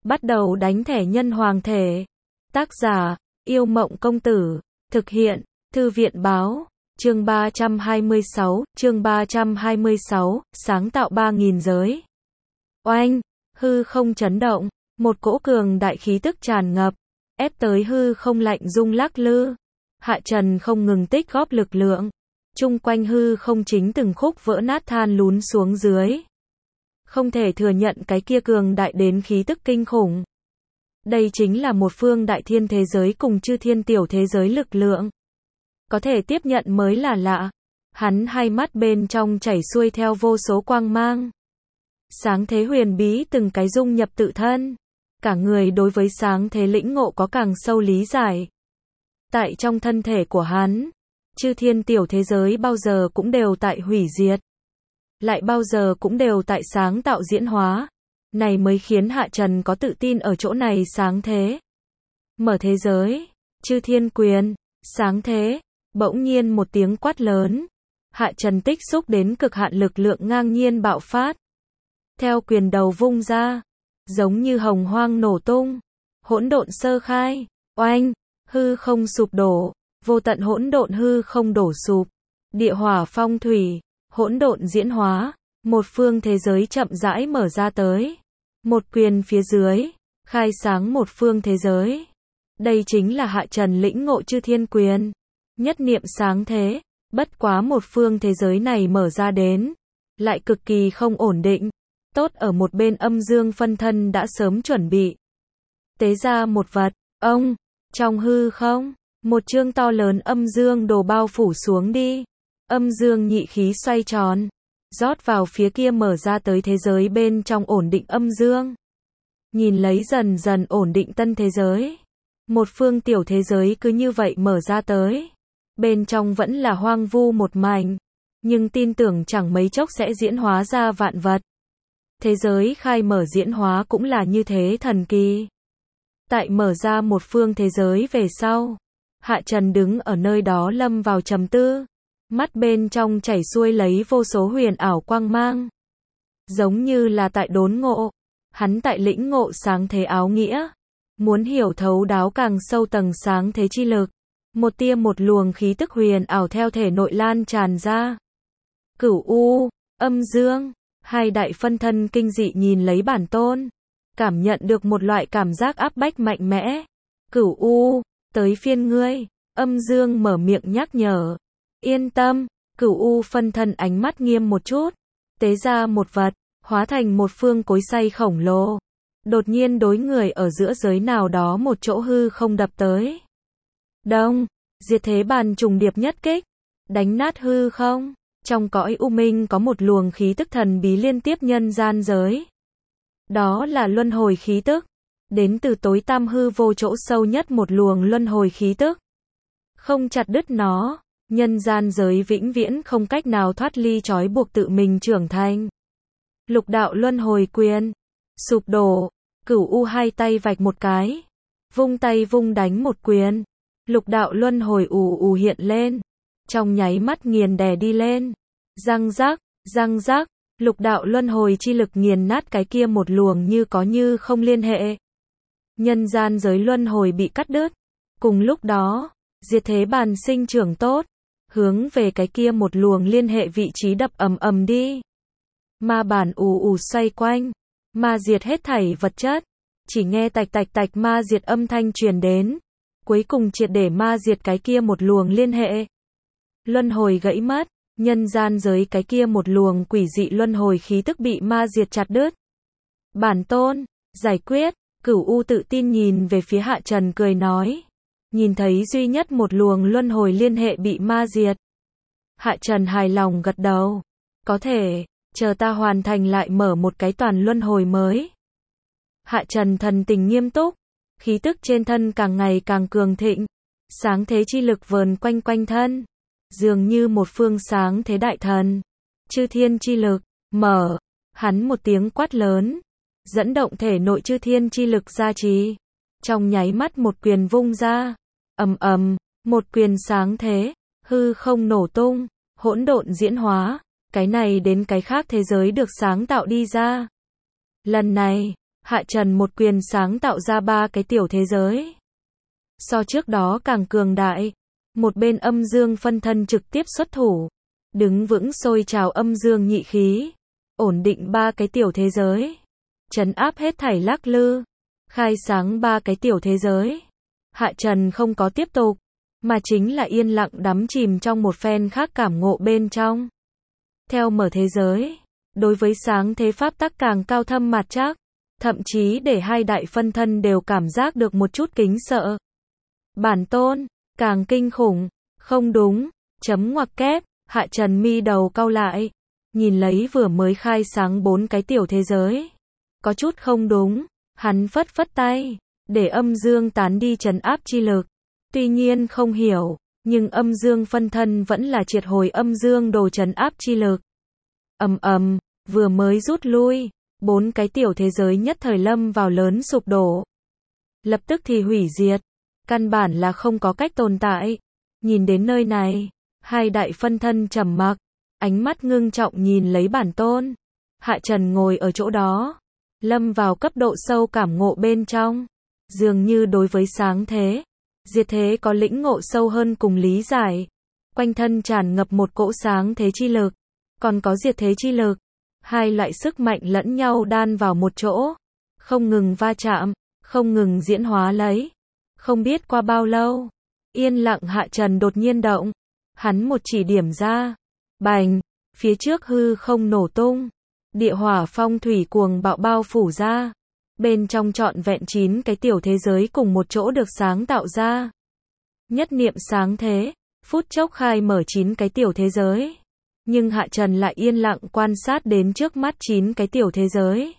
Bắt đầu đánh thẻ nhân hoàng thể. Tác giả, Yêu Mộng Công Tử. Thực hiện, Thư viện Báo. Chương 326, sáng tạo 3000 giới. Oanh, hư không chấn động, một cỗ cường đại khí tức tràn ngập, ép tới hư không lạnh rung lắc lư. Hạ Trần không ngừng tích góp lực lượng, chung quanh hư không chính từng khúc vỡ nát than lún xuống dưới. Không thể thừa nhận cái kia cường đại đến khí tức kinh khủng. Đây chính là một phương đại thiên thế giới cùng chư thiên tiểu thế giới lực lượng. Có thể tiếp nhận mới là lạ. Hắn hai mắt bên trong chảy xuôi theo vô số quang mang. Sáng thế huyền bí từng cái dung nhập tự thân. Cả người đối với sáng thế lĩnh ngộ có càng sâu lý giải. Tại trong thân thể của hắn, chư thiên tiểu thế giới bao giờ cũng đều tại hủy diệt. Lại bao giờ cũng đều tại sáng tạo diễn hóa. Này mới khiến Hạ Trần có tự tin ở chỗ này sáng thế. Mở thế giới, chư thiên quyền, sáng thế. Bỗng nhiên một tiếng quát lớn. Hạ Trần tích xúc đến cực hạn lực lượng ngang nhiên bạo phát. Theo quyền đầu vung ra, giống như hồng hoang nổ tung. Hỗn độn sơ khai, oanh, hư không sụp đổ, vô tận hỗn độn hư không đổ sụp. Địa hỏa phong thủy, hỗn độn diễn hóa, một phương thế giới chậm rãi mở ra tới. Một quyền phía dưới, khai sáng một phương thế giới. Đây chính là Hạ Trần lĩnh ngộ chư thiên quyền. Nhất niệm sáng thế, bất quá một phương thế giới này mở ra đến, lại cực kỳ không ổn định. Tốt ở một bên âm dương phân thân đã sớm chuẩn bị. Tế ra một vật, ông, trong hư không, một chương to lớn âm dương đồ bao phủ xuống đi. Âm dương nhị khí xoay tròn, rót vào phía kia mở ra tới thế giới bên trong ổn định âm dương. Nhìn lấy dần dần ổn định tân thế giới. Một phương tiểu thế giới cứ như vậy mở ra tới. Bên trong vẫn là hoang vu một mảnh, nhưng tin tưởng chẳng mấy chốc sẽ diễn hóa ra vạn vật. Thế giới khai mở diễn hóa cũng là như thế thần kỳ. Tại mở ra một phương thế giới về sau, Hạ Trần đứng ở nơi đó lâm vào trầm tư, mắt bên trong chảy xuôi lấy vô số huyền ảo quang mang. Giống như là tại đốn ngộ, hắn tại lĩnh ngộ sáng thế áo nghĩa, muốn hiểu thấu đáo càng sâu tầng sáng thế chi lực. Một tia một luồng khí tức huyền ảo theo thể nội lan tràn ra. Cửu U, âm dương, hai đại phân thân kinh dị nhìn lấy bản tôn, cảm nhận được một loại cảm giác áp bách mạnh mẽ. Cửu U, tới phiên ngươi, âm dương mở miệng nhắc nhở. Yên tâm, Cửu U phân thân ánh mắt nghiêm một chút, tế ra một vật, hóa thành một phương cối xay khổng lồ. Đột nhiên đối người ở giữa giới nào đó một chỗ hư không đập tới. Đông, diệt thế bàn trùng điệp nhất kích, đánh nát hư không. Trong cõi u minh có một luồng khí tức thần bí liên tiếp nhân gian giới. Đó là luân hồi khí tức, đến từ tối tăm hư vô chỗ sâu nhất một luồng luân hồi khí tức. Không chặt đứt nó, nhân gian giới vĩnh viễn không cách nào thoát ly trói buộc tự mình trưởng thành. Lục đạo luân hồi quyền, sụp đổ, Cửu U hai tay vạch một cái, vung tay vung đánh một quyền. Lục đạo luân hồi ù ù hiện lên, trong nháy mắt nghiền đè đi lên. Răng rác, lục đạo luân hồi chi lực nghiền nát cái kia một luồng như có như không liên hệ. Nhân gian giới luân hồi bị cắt đứt. Cùng lúc đó, diệt thế bàn sinh trưởng tốt, hướng về cái kia một luồng liên hệ vị trí đập ầm ầm đi. Ma bản ù ù xoay quanh, ma diệt hết thảy vật chất, chỉ nghe tạch tạch tạch ma diệt âm thanh truyền đến. Cuối cùng triệt để ma diệt cái kia một luồng liên hệ. Luân hồi gãy mất, nhân gian giới cái kia một luồng quỷ dị luân hồi khí tức bị ma diệt chặt đứt. Bản tôn, giải quyết, Cửu U tự tin nhìn về phía Hạ Trần cười nói. Nhìn thấy duy nhất một luồng luân hồi liên hệ bị ma diệt. Hạ Trần hài lòng gật đầu. Có thể, chờ ta hoàn thành lại mở một cái toàn luân hồi mới. Hạ Trần thần tình nghiêm túc. Khí tức trên thân càng ngày càng cường thịnh, sáng thế chi lực vờn quanh quanh thân, dường như một phương sáng thế đại thần. Chư thiên chi lực, mở, hắn một tiếng quát lớn, dẫn động thể nội chư thiên chi lực gia trì. Trong nháy mắt một quyền vung ra, ầm ầm, một quyền sáng thế, hư không nổ tung, hỗn độn diễn hóa, cái này đến cái khác thế giới được sáng tạo đi ra. Lần này, Hạ Trần một quyền sáng tạo ra 3 cái tiểu thế giới. So trước đó càng cường đại. Một bên âm dương phân thân trực tiếp xuất thủ. Đứng vững sôi trào âm dương nhị khí. Ổn định 3 cái tiểu thế giới. Trấn áp hết thảy lắc lư. Khai sáng 3 cái tiểu thế giới. Hạ Trần không có tiếp tục. Mà chính là yên lặng đắm chìm trong một phen khác cảm ngộ bên trong. Theo mở thế giới. Đối với sáng thế pháp tắc càng cao thâm mặt chắc. Thậm chí để hai đại phân thân đều cảm giác được một chút kính sợ. Bản tôn, càng kinh khủng, không đúng, chấm ngoặc kép, Hạ Trần mi đầu cau lại, nhìn lấy vừa mới khai sáng 4 cái tiểu thế giới. Có chút không đúng, hắn phất phất tay, để âm dương tán đi trấn áp chi lực. Tuy nhiên không hiểu, nhưng âm dương phân thân vẫn là triệt hồi âm dương đồ trấn áp chi lực. Vừa mới rút lui. 4 cái tiểu thế giới nhất thời lâm vào lớn sụp đổ. Lập tức thì hủy diệt. Căn bản là không có cách tồn tại. Nhìn đến nơi này, hai đại phân thân trầm mặc, ánh mắt ngưng trọng nhìn lấy bản tôn. Hạ Trần ngồi ở chỗ đó, lâm vào cấp độ sâu cảm ngộ bên trong. Dường như đối với sáng thế, diệt thế có lĩnh ngộ sâu hơn cùng lý giải. Quanh thân tràn ngập một cỗ sáng thế chi lực, còn có diệt thế chi lực. Hai loại sức mạnh lẫn nhau đan vào một chỗ, không ngừng va chạm, không ngừng diễn hóa lấy. Không biết qua bao lâu, yên lặng Hạ Trần đột nhiên động, hắn một chỉ điểm ra, bành, phía trước hư không nổ tung, địa hỏa phong thủy cuồng bạo bao phủ ra, bên trong trọn vẹn 9 cái tiểu thế giới cùng một chỗ được sáng tạo ra. Nhất niệm sáng thế, phút chốc khai mở 9 cái tiểu thế giới. Nhưng Hạ Trần lại yên lặng quan sát đến trước mắt 9 cái tiểu thế giới.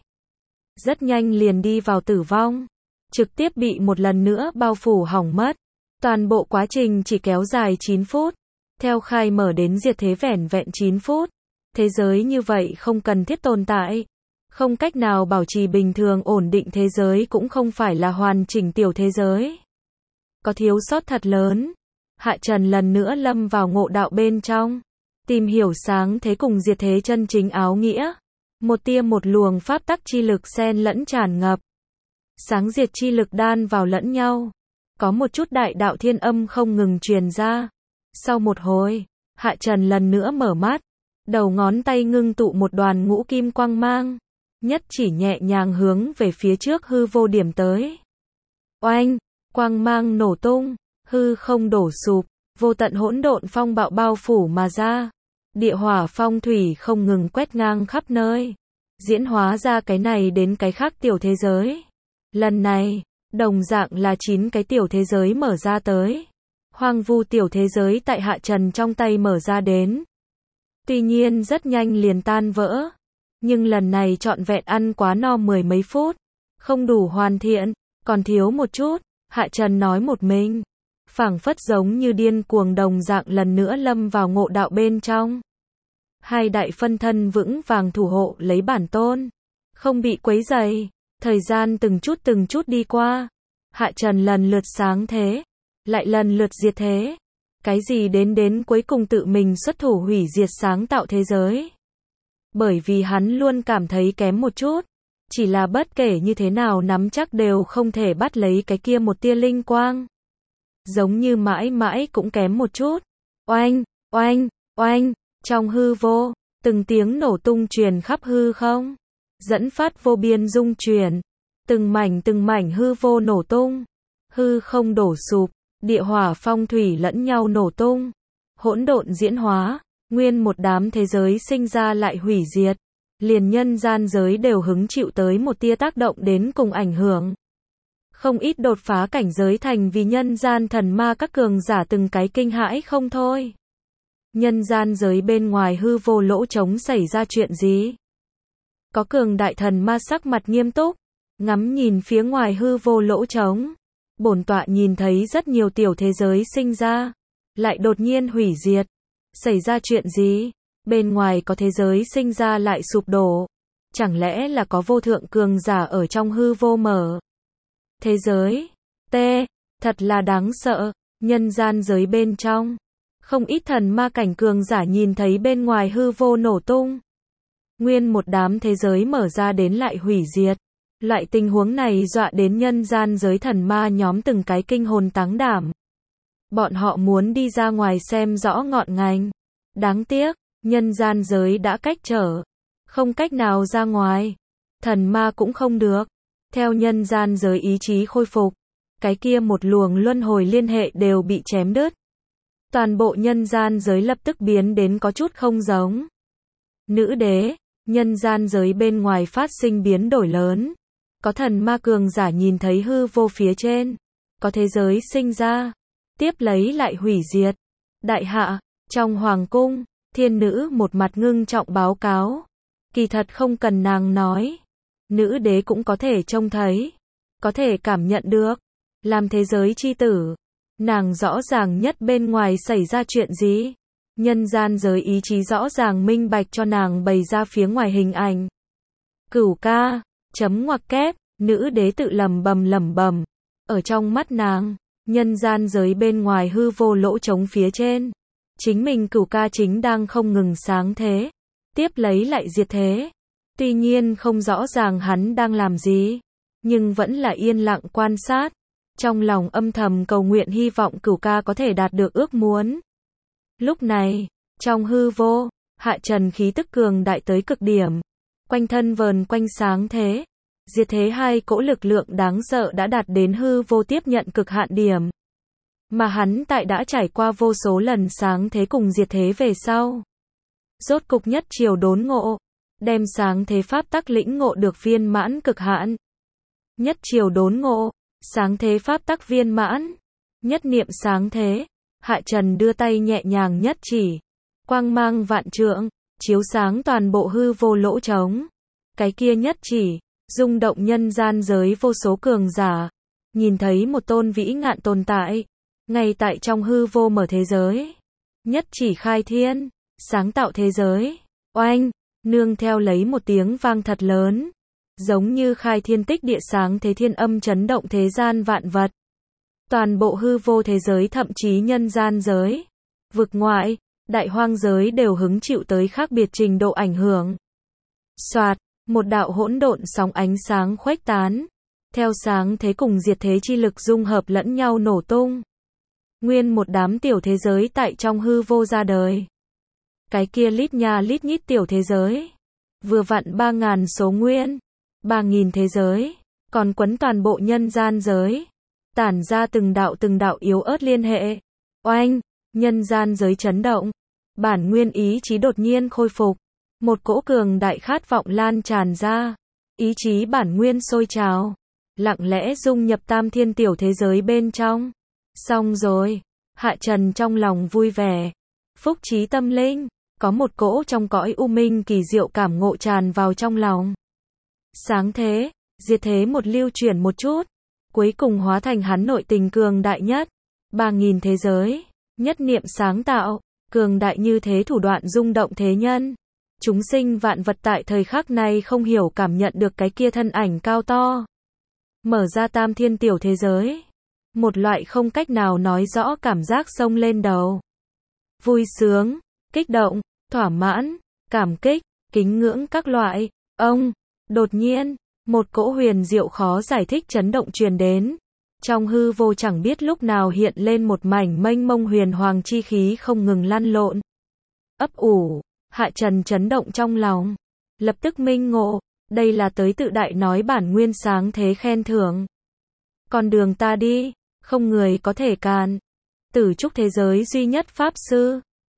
Rất nhanh liền đi vào tử vong. Trực tiếp bị một lần nữa bao phủ hỏng mất. Toàn bộ quá trình chỉ kéo dài 9 phút. Theo khai mở đến diệt thế vẻn vẹn 9 phút. Thế giới như vậy không cần thiết tồn tại. Không cách nào bảo trì bình thường ổn định thế giới cũng không phải là hoàn chỉnh tiểu thế giới. Có thiếu sót thật lớn. Hạ Trần lần nữa lâm vào ngộ đạo bên trong. Tìm hiểu sáng thế cùng diệt thế chân chính áo nghĩa. Một tia một luồng pháp tắc chi lực xen lẫn tràn ngập. Sáng diệt chi lực đan vào lẫn nhau. Có một chút đại đạo thiên âm không ngừng truyền ra. Sau một hồi, Hạ Trần lần nữa mở mắt. Đầu ngón tay ngưng tụ một đoàn ngũ kim quang mang. Nhất chỉ nhẹ nhàng hướng về phía trước hư vô điểm tới. Oanh, quang mang nổ tung, hư không đổ sụp, vô tận hỗn độn phong bạo bao phủ mà ra. Địa hỏa phong thủy không ngừng quét ngang khắp nơi. Diễn hóa ra cái này đến cái khác tiểu thế giới. Lần này, đồng dạng là 9 cái tiểu thế giới mở ra tới. Hoang vu tiểu thế giới tại Hạ Trần trong tay mở ra đến. Tuy nhiên rất nhanh liền tan vỡ. Nhưng lần này trọn vẹn ăn quá no 10 mấy phút. Không đủ hoàn thiện, còn thiếu một chút. Hạ Trần nói một mình. Phảng phất giống như điên cuồng đồng dạng lần nữa lâm vào ngộ đạo bên trong. Hai đại phân thân vững vàng thủ hộ lấy bản tôn. Không bị quấy rầy. Thời gian từng chút đi qua. Hạ Trần lần lượt sáng thế. Lại lần lượt diệt thế. Cái gì đến cuối cùng tự mình xuất thủ hủy diệt sáng tạo thế giới. Bởi vì hắn luôn cảm thấy kém một chút. Chỉ là bất kể như thế nào nắm chắc đều không thể bắt lấy cái kia một tia linh quang. Giống như mãi mãi cũng kém một chút. Oanh, oanh, oanh. Trong hư vô, từng tiếng nổ tung truyền khắp hư không. Dẫn phát vô biên rung chuyển. Từng mảnh hư vô nổ tung. Hư không đổ sụp. Địa hỏa phong thủy lẫn nhau nổ tung. Hỗn độn diễn hóa. Nguyên một đám thế giới sinh ra lại hủy diệt. Liền nhân gian giới đều hứng chịu tới một tia tác động đến cùng ảnh hưởng. Không ít đột phá cảnh giới thành vì nhân gian thần ma các cường giả từng cái kinh hãi không thôi. Nhân gian giới bên ngoài hư vô lỗ trống xảy ra chuyện gì? Có cường đại thần ma sắc mặt nghiêm túc, ngắm nhìn phía ngoài hư vô lỗ trống. Bổn tọa nhìn thấy rất nhiều tiểu thế giới sinh ra, lại đột nhiên hủy diệt. Xảy ra chuyện gì? Bên ngoài có thế giới sinh ra lại sụp đổ. Chẳng lẽ là có vô thượng cường giả ở trong hư vô mở? Thế giới, thật là đáng sợ, nhân gian giới bên trong. Không ít thần ma cảnh cường giả nhìn thấy bên ngoài hư vô nổ tung. Nguyên một đám thế giới mở ra đến lại hủy diệt. Loại tình huống này dọa đến nhân gian giới thần ma nhóm từng cái kinh hồn táng đảm. Bọn họ muốn đi ra ngoài xem rõ ngọn ngành. Đáng tiếc, nhân gian giới đã cách trở. Không cách nào ra ngoài. Thần ma cũng không được. Theo nhân gian giới ý chí khôi phục. Cái kia một luồng luân hồi liên hệ đều bị chém đứt. Toàn bộ nhân gian giới lập tức biến đến có chút không giống. Nữ đế, nhân gian giới bên ngoài phát sinh biến đổi lớn. Có thần ma cường giả nhìn thấy hư vô phía trên. Có thế giới sinh ra. Tiếp lấy lại hủy diệt. Đại hạ, trong hoàng cung, thiên nữ một mặt ngưng trọng báo cáo. Kỳ thật không cần nàng nói. Nữ đế cũng có thể trông thấy. Có thể cảm nhận được. Làm thế giới chi tử. Nàng rõ ràng nhất bên ngoài xảy ra chuyện gì. Nhân gian giới ý chí rõ ràng minh bạch cho nàng bày ra phía ngoài hình ảnh. Cửu ca, chấm ngoặc kép, nữ đế tự lẩm bẩm. Ở trong mắt nàng, nhân gian giới bên ngoài hư vô lỗ trống phía trên. Chính mình cửu ca chính đang không ngừng sáng thế. Tiếp lấy lại diệt thế. Tuy nhiên không rõ ràng hắn đang làm gì. Nhưng vẫn là yên lặng quan sát. Trong lòng âm thầm cầu nguyện hy vọng cửu ca có thể đạt được ước muốn. Lúc này, trong hư vô, hạ trần khí tức cường đại tới cực điểm. Quanh thân vờn quanh sáng thế. Diệt thế hai cỗ lực lượng đáng sợ đã đạt đến hư vô tiếp nhận cực hạn điểm. Mà hắn tại đã trải qua vô số lần sáng thế cùng diệt thế về sau. Rốt cục nhất chiều đốn ngộ. Đem sáng thế pháp tắc lĩnh ngộ được viên mãn cực hạn. Nhất chiều đốn ngộ. Sáng thế pháp tắc viên mãn. Nhất niệm sáng thế. Hạ Trần đưa tay nhẹ nhàng nhất chỉ. Quang mang vạn trượng. Chiếu sáng toàn bộ hư vô lỗ trống. Cái kia nhất chỉ. Rung động nhân gian giới vô số cường giả. Nhìn thấy một tôn vĩ ngạn tồn tại. Ngay tại trong hư vô mở thế giới. Nhất chỉ khai thiên. Sáng tạo thế giới. Oanh. Nương theo lấy một tiếng vang thật lớn. Giống như khai thiên tích địa sáng thế thiên âm chấn động thế gian vạn vật. Toàn bộ hư vô thế giới thậm chí nhân gian giới. Vực ngoại. Đại hoang giới đều hứng chịu tới khác biệt trình độ ảnh hưởng. Soạt. Một đạo hỗn độn sóng ánh sáng khuếch tán. Theo sáng thế cùng diệt thế chi lực dung hợp lẫn nhau nổ tung. Nguyên một đám tiểu thế giới tại trong hư vô ra đời. Cái kia lít nha lít nhít tiểu thế giới. Vừa vặn 3.000 số nguyên. 3.000 thế giới. Còn quấn toàn bộ nhân gian giới. Tản ra từng đạo yếu ớt liên hệ. Oanh. Nhân gian giới chấn động. Bản nguyên ý chí đột nhiên khôi phục. Một cỗ cường đại khát vọng lan tràn ra. Ý chí bản nguyên sôi trào. Lặng lẽ dung nhập tam thiên tiểu thế giới bên trong. Xong rồi. Hạ Trần trong lòng vui vẻ. Phúc trí tâm linh. Có một cỗ trong cõi u minh kỳ diệu cảm ngộ tràn vào trong lòng. Sáng thế. Diệt thế một lưu chuyển một chút. Cuối cùng hóa thành hắn nội tình cường đại nhất. 3.000 thế giới. Nhất niệm sáng tạo. Cường đại như thế thủ đoạn rung động thế nhân. Chúng sinh vạn vật tại thời khắc này không hiểu cảm nhận được cái kia thân ảnh cao to. Mở ra tam thiên tiểu thế giới. Một loại không cách nào nói rõ cảm giác xông lên đầu. Vui sướng, kích động, thỏa mãn, cảm kích, kính ngưỡng các loại. Đột nhiên, một cỗ huyền diệu khó giải thích chấn động truyền đến. Trong hư vô chẳng biết lúc nào hiện lên một mảnh mênh mông huyền hoàng chi khí không ngừng lăn lộn. Ấp ủ. Hạ Trần chấn động trong lòng. Lập tức minh ngộ. Đây là tới tự đại nói bản nguyên sáng thế khen thưởng. Con đường ta đi. Không người có thể cản. Tử trúc thế giới duy nhất pháp sư.